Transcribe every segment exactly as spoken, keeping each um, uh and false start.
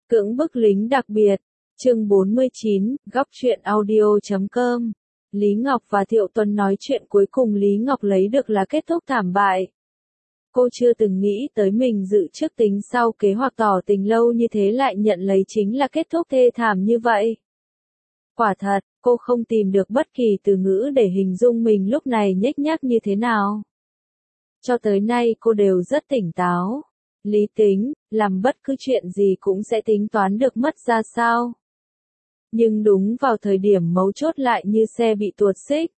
Cưỡng bức lính đặc biệt, chương bốn mươi chín, góc truyện audio chấm com. Lý Ngọc và Thiệu Tuấn nói chuyện cuối cùng Lý Ngọc lấy được là kết thúc thảm bại. Cô chưa từng nghĩ tới mình dự trước tính sau kế hoạch tỏ tình lâu như thế lại nhận lấy chính là kết thúc thê thảm như vậy. Quả thật, cô không tìm được bất kỳ từ ngữ để hình dung mình lúc này nhếch nhác như thế nào. Cho tới nay cô đều rất tỉnh táo, lý tính, làm bất cứ chuyện gì cũng sẽ tính toán được mất ra sao. Nhưng đúng vào thời điểm mấu chốt lại như xe bị tuột xích.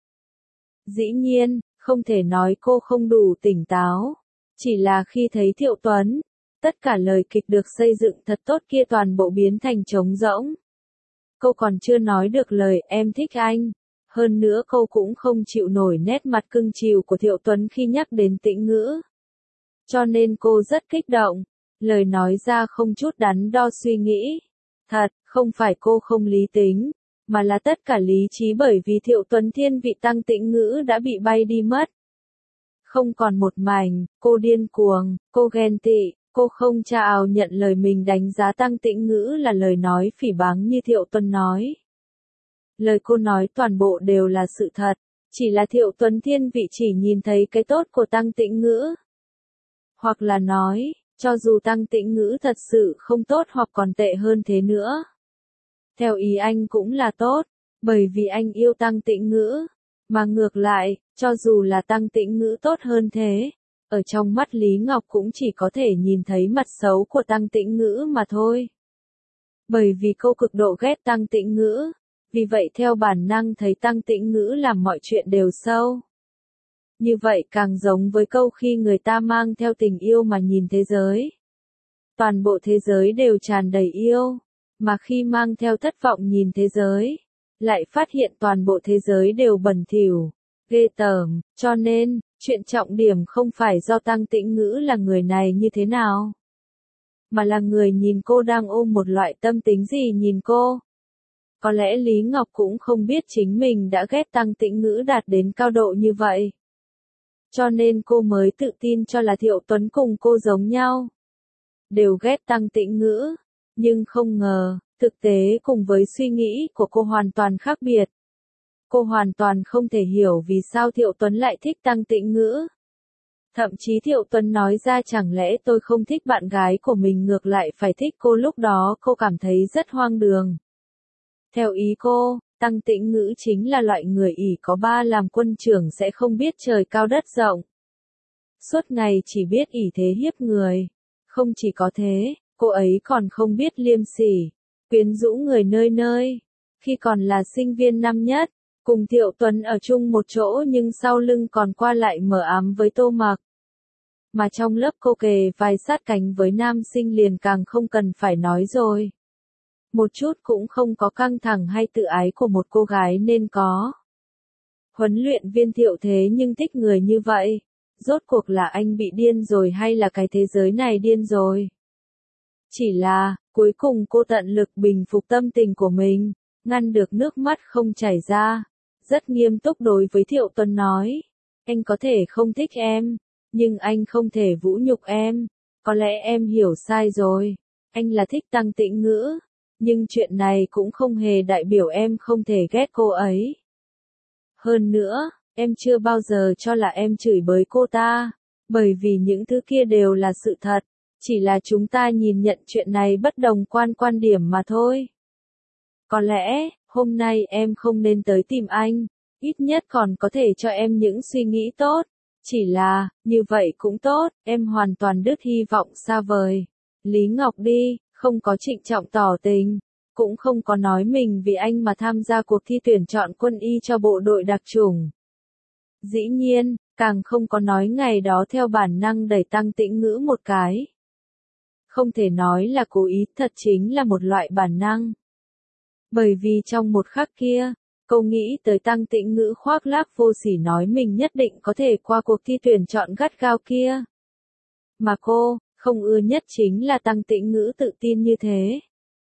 Dĩ nhiên, không thể nói cô không đủ tỉnh táo. Chỉ là khi thấy Thiệu Tuấn, tất cả lời kịch được xây dựng thật tốt kia toàn bộ biến thành trống rỗng. Cô còn chưa nói được lời em thích anh. Hơn nữa cô cũng không chịu nổi nét mặt cưng chiều của Thiệu Tuấn khi nhắc đến Tĩnh Ngữ. Cho nên cô rất kích động, lời nói ra không chút đắn đo suy nghĩ. Thật, không phải cô không lý tính, mà là tất cả lý trí bởi vì Thiệu Tuấn thiên vị Tăng Tĩnh Ngữ đã bị bay đi mất. Không còn một mảnh, cô điên cuồng, cô ghen tị, cô không chào nhận lời mình đánh giá Tăng Tĩnh Ngữ là lời nói phỉ báng như Thiệu Tuấn nói. Lời cô nói toàn bộ đều là sự thật, chỉ là Thiệu Tuấn thiên vị chỉ nhìn thấy cái tốt của Tăng Tĩnh Ngữ. Hoặc là nói, cho dù Tăng Tĩnh Ngữ thật sự không tốt hoặc còn tệ hơn thế nữa. Theo ý anh cũng là tốt, bởi vì anh yêu Tăng Tĩnh Ngữ. Mà ngược lại, cho dù là Tăng Tĩnh Ngữ tốt hơn thế, ở trong mắt Lý Ngọc cũng chỉ có thể nhìn thấy mặt xấu của Tăng Tĩnh Ngữ mà thôi. Bởi vì cô cực độ ghét Tăng Tĩnh Ngữ, vì vậy theo bản năng thấy Tăng Tĩnh Ngữ làm mọi chuyện đều sâu. Như vậy càng giống với câu khi người ta mang theo tình yêu mà nhìn thế giới. Toàn bộ thế giới đều tràn đầy yêu, mà khi mang theo thất vọng nhìn thế giới, lại phát hiện toàn bộ thế giới đều bẩn thỉu, ghê tởm, cho nên, chuyện trọng điểm không phải do Tăng Tĩnh Ngữ là người này như thế nào, mà là người nhìn cô đang ôm một loại tâm tính gì nhìn cô. Có lẽ Lý Ngọc cũng không biết chính mình đã ghét Tăng Tĩnh Ngữ đạt đến cao độ như vậy. Cho nên cô mới tự tin cho là Thiệu Tuấn cùng cô giống nhau. Đều ghét Tăng Tĩnh Ngữ, nhưng không ngờ, thực tế cùng với suy nghĩ của cô hoàn toàn khác biệt. Cô hoàn toàn không thể hiểu vì sao Thiệu Tuấn lại thích Tăng Tĩnh Ngữ. Thậm chí Thiệu Tuấn nói ra chẳng lẽ tôi không thích bạn gái của mình ngược lại phải thích cô, lúc đó cô cảm thấy rất hoang đường. Theo ý cô, Tăng Tĩnh Ngữ chính là loại người ỷ có ba làm quân trưởng sẽ không biết trời cao đất rộng. Suốt ngày chỉ biết ỷ thế hiếp người. Không chỉ có thế, cô ấy còn không biết liêm sỉ, quyến rũ người nơi nơi. Khi còn là sinh viên năm nhất, cùng Thiệu Tuấn ở chung một chỗ nhưng sau lưng còn qua lại mờ ám với Tô Mặc. Mà trong lớp cô kề vai sát cánh với nam sinh liền càng không cần phải nói rồi. Một chút cũng không có căng thẳng hay tự ái của một cô gái nên có. Huấn luyện viên Thiệu thế nhưng thích người như vậy. Rốt cuộc là anh bị điên rồi hay là cái thế giới này điên rồi? Chỉ là, cuối cùng cô tận lực bình phục tâm tình của mình, ngăn được nước mắt không chảy ra. Rất nghiêm túc đối với Thiệu Tuấn nói. Anh có thể không thích em, nhưng anh không thể vũ nhục em. Có lẽ em hiểu sai rồi. Anh là thích Tăng Tĩnh Ngữ. Nhưng chuyện này cũng không hề đại biểu em không thể ghét cô ấy. Hơn nữa, em chưa bao giờ cho là em chửi bới cô ta, bởi vì những thứ kia đều là sự thật, chỉ là chúng ta nhìn nhận chuyện này bất đồng quan quan điểm mà thôi. Có lẽ, hôm nay em không nên tới tìm anh, ít nhất còn có thể cho em những suy nghĩ tốt, chỉ là, như vậy cũng tốt, em hoàn toàn đứt hy vọng xa vời. Lý Ngọc đi. Không có trịnh trọng tỏ tình, cũng không có nói mình vì anh mà tham gia cuộc thi tuyển chọn quân y cho bộ đội đặc chủng. Dĩ nhiên, càng không có nói ngày đó theo bản năng đẩy Tăng Tĩnh Ngữ một cái. Không thể nói là cố ý, thật chính là một loại bản năng. Bởi vì trong một khắc kia, cô nghĩ tới Tăng Tĩnh Ngữ khoác lác vô sỉ nói mình nhất định có thể qua cuộc thi tuyển chọn gắt gao kia. Mà cô không ưa nhất chính là Tăng Tĩnh Ngữ tự tin như thế.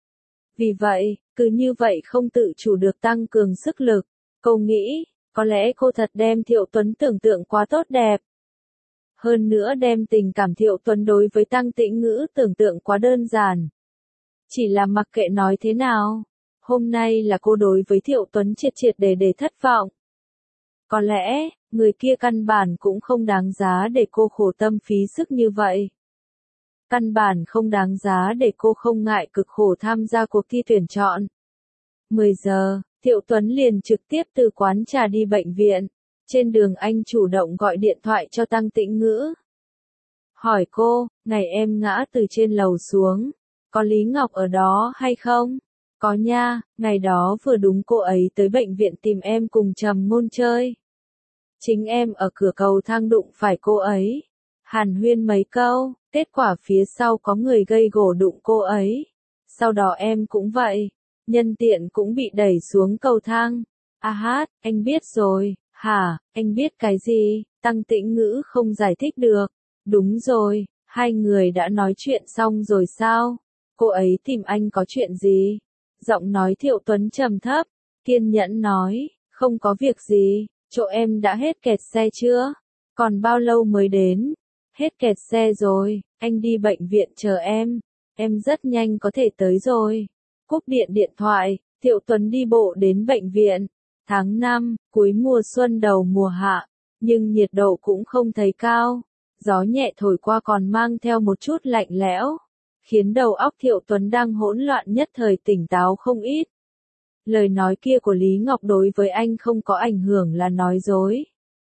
Vì vậy, cứ như vậy không tự chủ được tăng cường sức lực. Cô nghĩ, có lẽ cô thật đem Thiệu Tuấn tưởng tượng quá tốt đẹp. Hơn nữa đem tình cảm Thiệu Tuấn đối với Tăng Tĩnh Ngữ tưởng tượng quá đơn giản. Chỉ là mặc kệ nói thế nào, hôm nay là cô đối với Thiệu Tuấn triệt triệt để để thất vọng. Có lẽ, người kia căn bản cũng không đáng giá để cô khổ tâm phí sức như vậy. Căn bản không đáng giá để cô không ngại cực khổ tham gia cuộc thi tuyển chọn. mười giờ, Thiệu Tuấn liền trực tiếp từ quán trà đi bệnh viện. Trên đường anh chủ động gọi điện thoại cho Tăng Tĩnh Ngữ. Hỏi cô, ngày em ngã từ trên lầu xuống, có Lý Ngọc ở đó hay không? Có nha, ngày đó vừa đúng cô ấy tới bệnh viện tìm em cùng Trầm Ngôn chơi. Chính em ở cửa cầu thang đụng phải cô ấy. Hàn huyên mấy câu, kết quả phía sau có người gây gổ đụng cô ấy. Sau đó em cũng vậy, nhân tiện cũng bị đẩy xuống cầu thang. À hát, anh biết rồi, hả, anh biết cái gì? Tăng Tĩnh Ngữ không giải thích được. Đúng rồi, hai người đã nói chuyện xong rồi sao? Cô ấy tìm anh có chuyện gì? Giọng nói Thiệu Tuấn trầm thấp, kiên nhẫn nói, không có việc gì, chỗ em đã hết kẹt xe chưa? Còn bao lâu mới đến? Hết kẹt xe rồi, anh đi bệnh viện chờ em, em rất nhanh có thể tới rồi. Cúp điện điện thoại, Thiệu Tuấn đi bộ đến bệnh viện. Tháng năm, cuối mùa xuân đầu mùa hạ, nhưng nhiệt độ cũng không thấy cao. Gió nhẹ thổi qua còn mang theo một chút lạnh lẽo, khiến đầu óc Thiệu Tuấn đang hỗn loạn nhất thời tỉnh táo không ít. Lời nói kia của Lý Ngọc đối với anh không có ảnh hưởng là nói dối.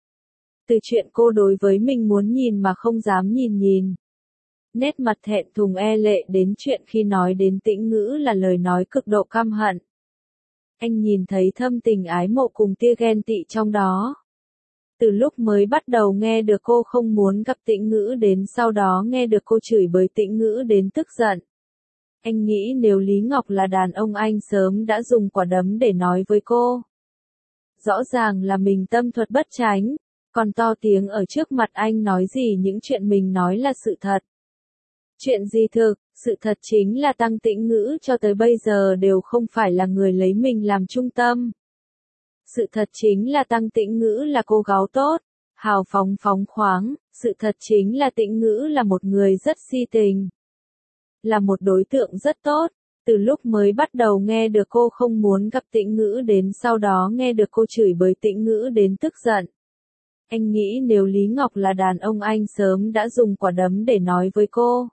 Từ chuyện cô đối với mình muốn nhìn mà không dám nhìn nhìn. Nét mặt thẹn thùng e lệ đến chuyện khi nói đến Tĩnh Ngữ là lời nói cực độ căm hận. Anh nhìn thấy thâm tình ái mộ cùng tia ghen tị trong đó. Từ lúc mới bắt đầu nghe được cô không muốn gặp Tĩnh Ngữ đến sau đó nghe được cô chửi bới Tĩnh Ngữ đến tức giận. Anh nghĩ nếu Lý Ngọc là đàn ông anh sớm đã dùng quả đấm để nói với cô. Rõ ràng là mình tâm thuật bất chánh, còn to tiếng ở trước mặt anh nói gì những chuyện mình nói là sự thật. Chuyện gì thực, sự thật chính là Tăng Tĩnh Ngữ cho tới bây giờ đều không phải là người lấy mình làm trung tâm. Sự thật chính là Tăng Tĩnh Ngữ là cô gái tốt, hào phóng phóng khoáng, sự thật chính là Tĩnh Ngữ là một người rất si tình. Là một đối tượng rất tốt, từ lúc mới bắt đầu nghe được cô không muốn gặp Tĩnh Ngữ đến sau đó nghe được cô chửi bới Tĩnh Ngữ đến tức giận. Anh nghĩ nếu Lý Ngọc là đàn ông anh sớm đã dùng quả đấm để nói với cô.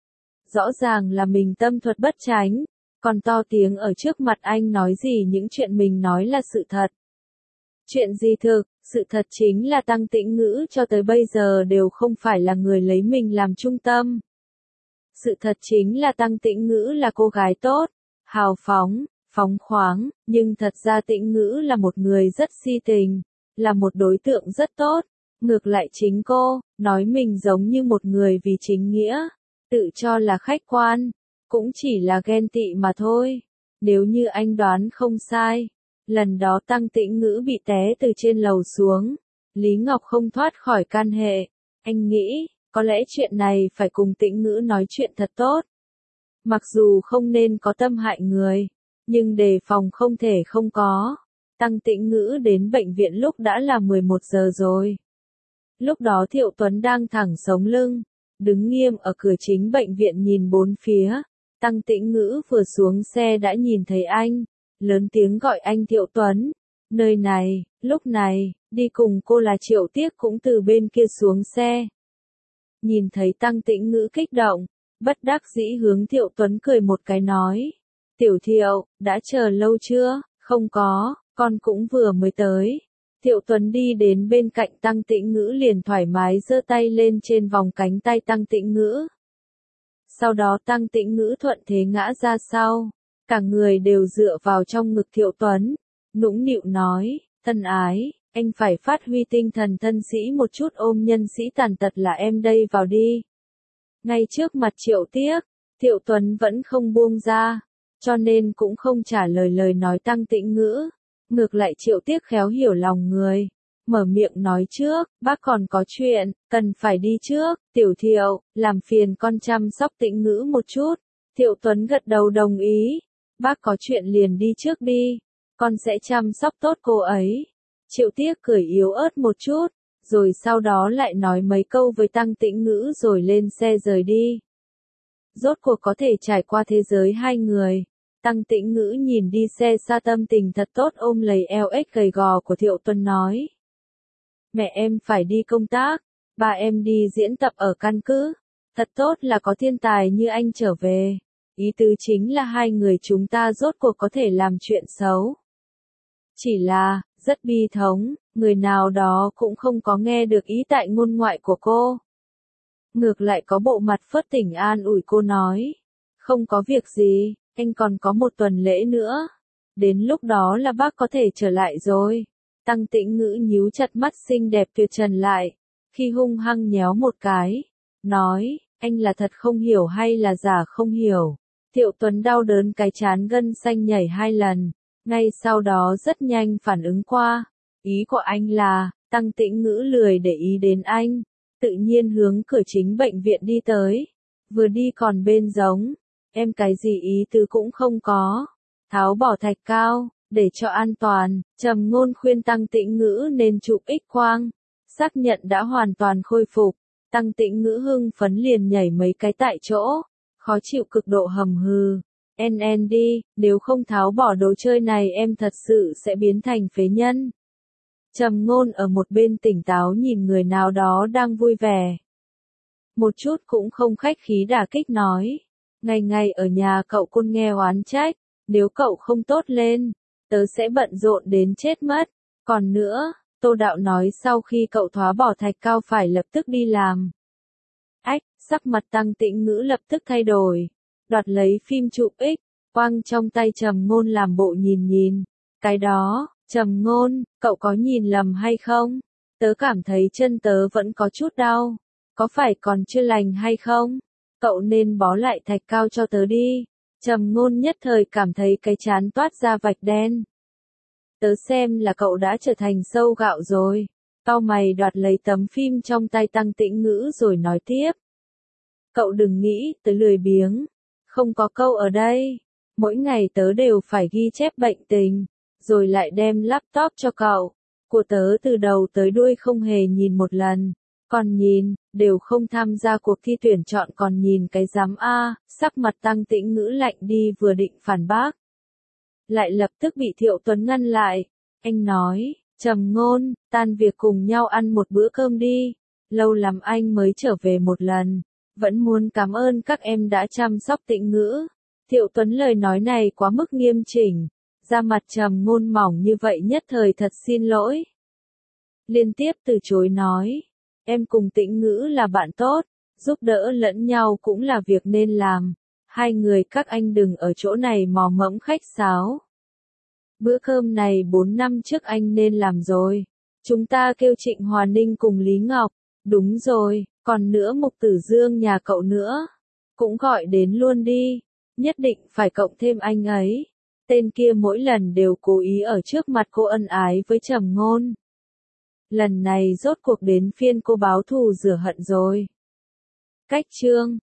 Rõ ràng là mình tâm thuật bất chánh, còn to tiếng ở trước mặt anh nói gì những chuyện mình nói là sự thật. Chuyện gì thực, sự thật chính là Tăng Tĩnh Ngữ cho tới bây giờ đều không phải là người lấy mình làm trung tâm. Sự thật chính là Tăng Tĩnh Ngữ là cô gái tốt, hào phóng, phóng khoáng, nhưng thật ra Tĩnh Ngữ là một người rất si tình, là một đối tượng rất tốt. Ngược lại chính cô, nói mình giống như một người vì chính nghĩa, tự cho là khách quan, cũng chỉ là ghen tị mà thôi. Nếu như anh đoán không sai, lần đó Tăng Tĩnh Ngữ bị té từ trên lầu xuống, Lý Ngọc không thoát khỏi can hệ. Anh nghĩ, có lẽ chuyện này phải cùng Tĩnh Ngữ nói chuyện thật tốt. Mặc dù không nên có tâm hại người, nhưng đề phòng không thể không có. Tăng Tĩnh Ngữ đến bệnh viện lúc đã là mười một giờ rồi. Lúc đó Thiệu Tuấn đang thẳng sống lưng, đứng nghiêm ở cửa chính bệnh viện nhìn bốn phía. Tăng Tĩnh Ngữ vừa xuống xe đã nhìn thấy anh, lớn tiếng gọi anh Thiệu Tuấn. Nơi này, lúc này, đi cùng cô là Triệu Tiếc cũng từ bên kia xuống xe. Nhìn thấy Tăng Tĩnh Ngữ kích động, bất đắc dĩ hướng Thiệu Tuấn cười một cái nói. Tiểu Thiệu, đã chờ lâu chưa? Không có, con cũng vừa mới tới. Thiệu Tuấn đi đến bên cạnh Tăng Tĩnh Ngữ liền thoải mái giơ tay lên trên vòng cánh tay Tăng Tĩnh Ngữ. Sau đó Tăng Tĩnh Ngữ thuận thế ngã ra sau, cả người đều dựa vào trong ngực Thiệu Tuấn, nũng nịu nói, thân ái, anh phải phát huy tinh thần thân sĩ một chút ôm nhân sĩ tàn tật là em đây vào đi. Ngay trước mặt Triệu Tiếc, Thiệu Tuấn vẫn không buông ra, cho nên cũng không trả lời lời nói Tăng Tĩnh Ngữ. Ngược lại Triệu Tiếc khéo hiểu lòng người, mở miệng nói trước, bác còn có chuyện, cần phải đi trước. Tiểu Thiệu, làm phiền con chăm sóc Tĩnh Ngữ một chút. Thiệu Tuấn gật đầu đồng ý, bác có chuyện liền đi trước đi, con sẽ chăm sóc tốt cô ấy. Triệu Tiếc cười yếu ớt một chút, rồi sau đó lại nói mấy câu với Tăng Tĩnh Ngữ rồi lên xe rời đi. rốt cuộc có thể trải qua thế giới hai người. Tăng Tĩnh Ngữ nhìn đi xe xa tâm tình thật tốt ôm lấy eo ếch gầy gò của Thiệu Tuấn nói. Mẹ em phải đi công tác, ba em đi diễn tập ở căn cứ. Thật tốt là có thiên tài như anh trở về. Ý tứ chính là hai người chúng ta rốt cuộc có thể làm chuyện xấu. Chỉ là, rất bi thống, người nào đó cũng không có nghe được ý tại ngôn ngoại của cô. Ngược lại có bộ mặt phớt tỉnh an ủi cô nói. Không có việc gì, anh còn có một tuần lễ nữa. Đến lúc đó là bác có thể trở lại rồi. Tăng Tĩnh Ngữ nhíu chặt mắt xinh đẹp tuyệt trần lại. Khi hung hăng nhéo một cái. Nói, anh là thật không hiểu hay là giả không hiểu. Thiệu Tuấn đau đớn cái trán gân xanh nhảy hai lần. Ngay sau đó rất nhanh phản ứng qua. Ý của anh là, Tăng Tĩnh Ngữ lười để ý đến anh. Tự nhiên hướng cửa chính bệnh viện đi tới. Vừa đi còn bên giống. Em cái gì ý tứ cũng không có. Tháo bỏ thạch cao, để cho an toàn. Trầm Ngôn khuyên Tăng Tĩnh Ngữ nên chụp X-quang. Xác nhận đã hoàn toàn khôi phục. Tăng Tĩnh Ngữ hưng phấn liền nhảy mấy cái tại chỗ. Khó chịu cực độ hầm hừ. en en đi, nếu không tháo bỏ đồ chơi này em thật sự sẽ biến thành phế nhân. Trầm Ngôn ở một bên tỉnh táo nhìn người nào đó đang vui vẻ. Một chút cũng không khách khí đả kích nói. Ngày ngày ở nhà cậu côn nghe oán trách, nếu cậu không tốt lên, tớ sẽ bận rộn đến chết mất. Còn nữa, Tô Đạo nói sau khi cậu thoá bỏ thạch cao phải lập tức đi làm. Ách, sắc mặt Tăng Tĩnh Ngữ lập tức thay đổi. Đoạt lấy phim chụp X, quăng trong tay Trầm Ngôn làm bộ nhìn nhìn. Cái đó, Trầm Ngôn, cậu có nhìn lầm hay không? Tớ cảm thấy chân tớ vẫn có chút đau. Có phải còn chưa lành hay không? Cậu nên bó lại thạch cao cho tớ đi. Trầm Ngôn nhất thời cảm thấy cái trán toát ra vạch đen. Tớ xem là cậu đã trở thành sâu gạo rồi. Cau mày đoạt lấy tấm phim trong tay Tăng Tĩnh Ngữ rồi nói tiếp. Cậu đừng nghĩ, tớ lười biếng. Không có câu ở đây. Mỗi ngày tớ đều phải ghi chép bệnh tình, rồi lại đem laptop cho cậu. Của tớ từ đầu tới đuôi không hề nhìn một lần. Còn nhìn, đều không tham gia cuộc thi tuyển chọn còn nhìn cái giám A, sắc mặt Tăng Tĩnh Ngữ lạnh đi vừa định phản bác. Lại lập tức bị Thiệu Tuấn ngăn lại. Anh nói, Trầm Ngôn, tan việc cùng nhau ăn một bữa cơm đi. Lâu lắm anh mới trở về một lần. Vẫn muốn cảm ơn các em đã chăm sóc Tĩnh Ngữ. Thiệu Tuấn lời nói này quá mức nghiêm chỉnh. Da mặt Trầm Ngôn mỏng như vậy nhất thời thật xin lỗi. Liên tiếp từ chối nói. Em cùng Tĩnh Ngữ là bạn tốt, giúp đỡ lẫn nhau cũng là việc nên làm. Hai người các anh đừng ở chỗ này mò mẫm khách sáo. Bữa cơm này bốn năm trước anh nên làm rồi. Chúng ta kêu Trịnh Hòa Ninh cùng Lý Ngọc. Đúng rồi, còn nữa Mục Tử Dương nhà cậu nữa. Cũng gọi đến luôn đi. Nhất định phải cộng thêm anh ấy. Tên kia mỗi lần đều cố ý ở trước mặt cô ân ái với Trầm Ngôn. Lần này rốt cuộc đến phiên cô báo thù rửa hận rồi. Cách chương